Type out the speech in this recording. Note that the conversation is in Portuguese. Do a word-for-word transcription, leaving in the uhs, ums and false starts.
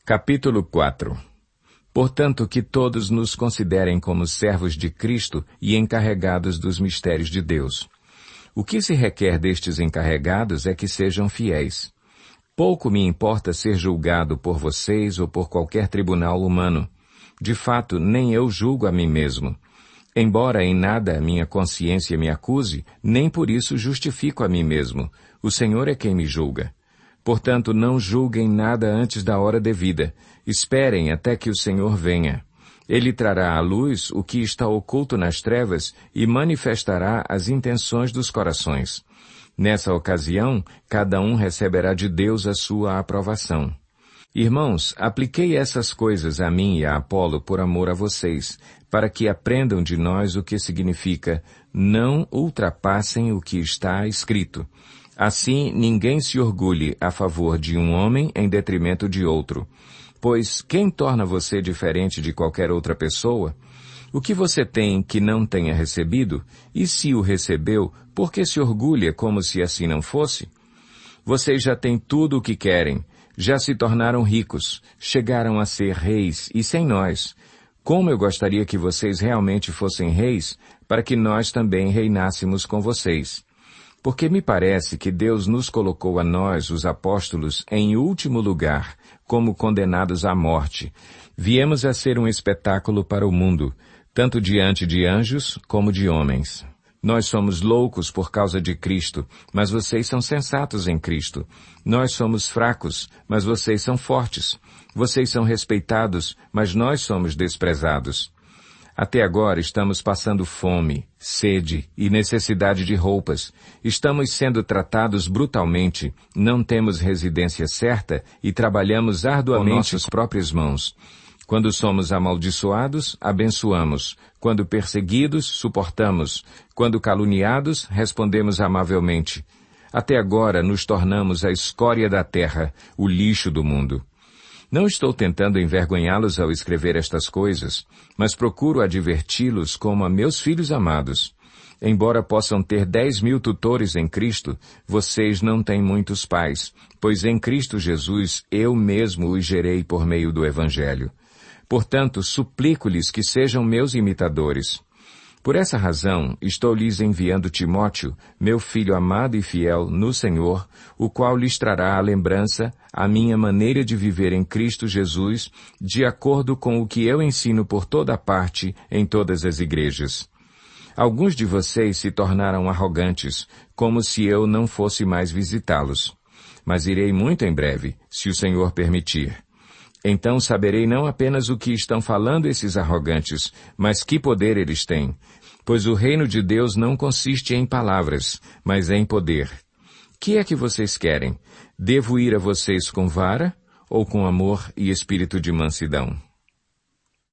Capítulo quatro. Portanto, que todos nos considerem como servos de Cristo e encarregados dos mistérios de Deus. O que se requer destes encarregados é que sejam fiéis. Pouco me importa ser julgado por vocês ou por qualquer tribunal humano. De fato, nem eu julgo a mim mesmo. Embora em nada a minha consciência me acuse, nem por isso justifico a mim mesmo. O Senhor é quem me julga. Portanto, não julguem nada antes da hora devida. Esperem até que o Senhor venha. Ele trará à luz o que está oculto nas trevas e manifestará as intenções dos corações. Nessa ocasião, cada um receberá de Deus a sua aprovação. Irmãos, apliquei essas coisas a mim e a Apolo por amor a vocês, para que aprendam de nós o que significa não ultrapassem o que está escrito. Assim, ninguém se orgulhe a favor de um homem em detrimento de outro. Pois quem torna você diferente de qualquer outra pessoa? O que você tem que não tenha recebido? E se o recebeu, por que se orgulha como se assim não fosse? Vocês já têm tudo o que querem, já se tornaram ricos, chegaram a ser reis e sem nós. Como eu gostaria que vocês realmente fossem reis, para que nós também reinássemos com vocês. Porque me parece que Deus nos colocou a nós, os apóstolos, em último lugar, como condenados à morte. Viemos a ser um espetáculo para o mundo, tanto diante de anjos como de homens. Nós somos loucos por causa de Cristo, mas vocês são sensatos em Cristo. Nós somos fracos, mas vocês são fortes. Vocês são respeitados, mas nós somos desprezados. Até agora estamos passando fome, sede e necessidade de roupas. Estamos sendo tratados brutalmente, não temos residência certa e trabalhamos arduamente com nossas próprias mãos. Quando somos amaldiçoados, abençoamos. Quando perseguidos, suportamos. Quando caluniados, respondemos amavelmente. Até agora nos tornamos a escória da terra, o lixo do mundo. Não estou tentando envergonhá-los ao escrever estas coisas, mas procuro adverti-los como a meus filhos amados. Embora possam ter dez mil tutores em Cristo, vocês não têm muitos pais, pois em Cristo Jesus eu mesmo os gerei por meio do Evangelho. Portanto, suplico-lhes que sejam meus imitadores. Por essa razão, estou lhes enviando Timóteo, meu filho amado e fiel no Senhor, o qual lhes trará à lembrança a minha maneira de viver em Cristo Jesus, de acordo com o que eu ensino por toda parte em todas as igrejas. Alguns de vocês se tornaram arrogantes, como se eu não fosse mais visitá-los. Mas irei muito em breve, se o Senhor permitir. Então saberei não apenas o que estão falando esses arrogantes, mas que poder eles têm. Pois o reino de Deus não consiste em palavras, mas em poder. Que é que vocês querem? Devo ir a vocês com vara ou com amor e espírito de mansidão?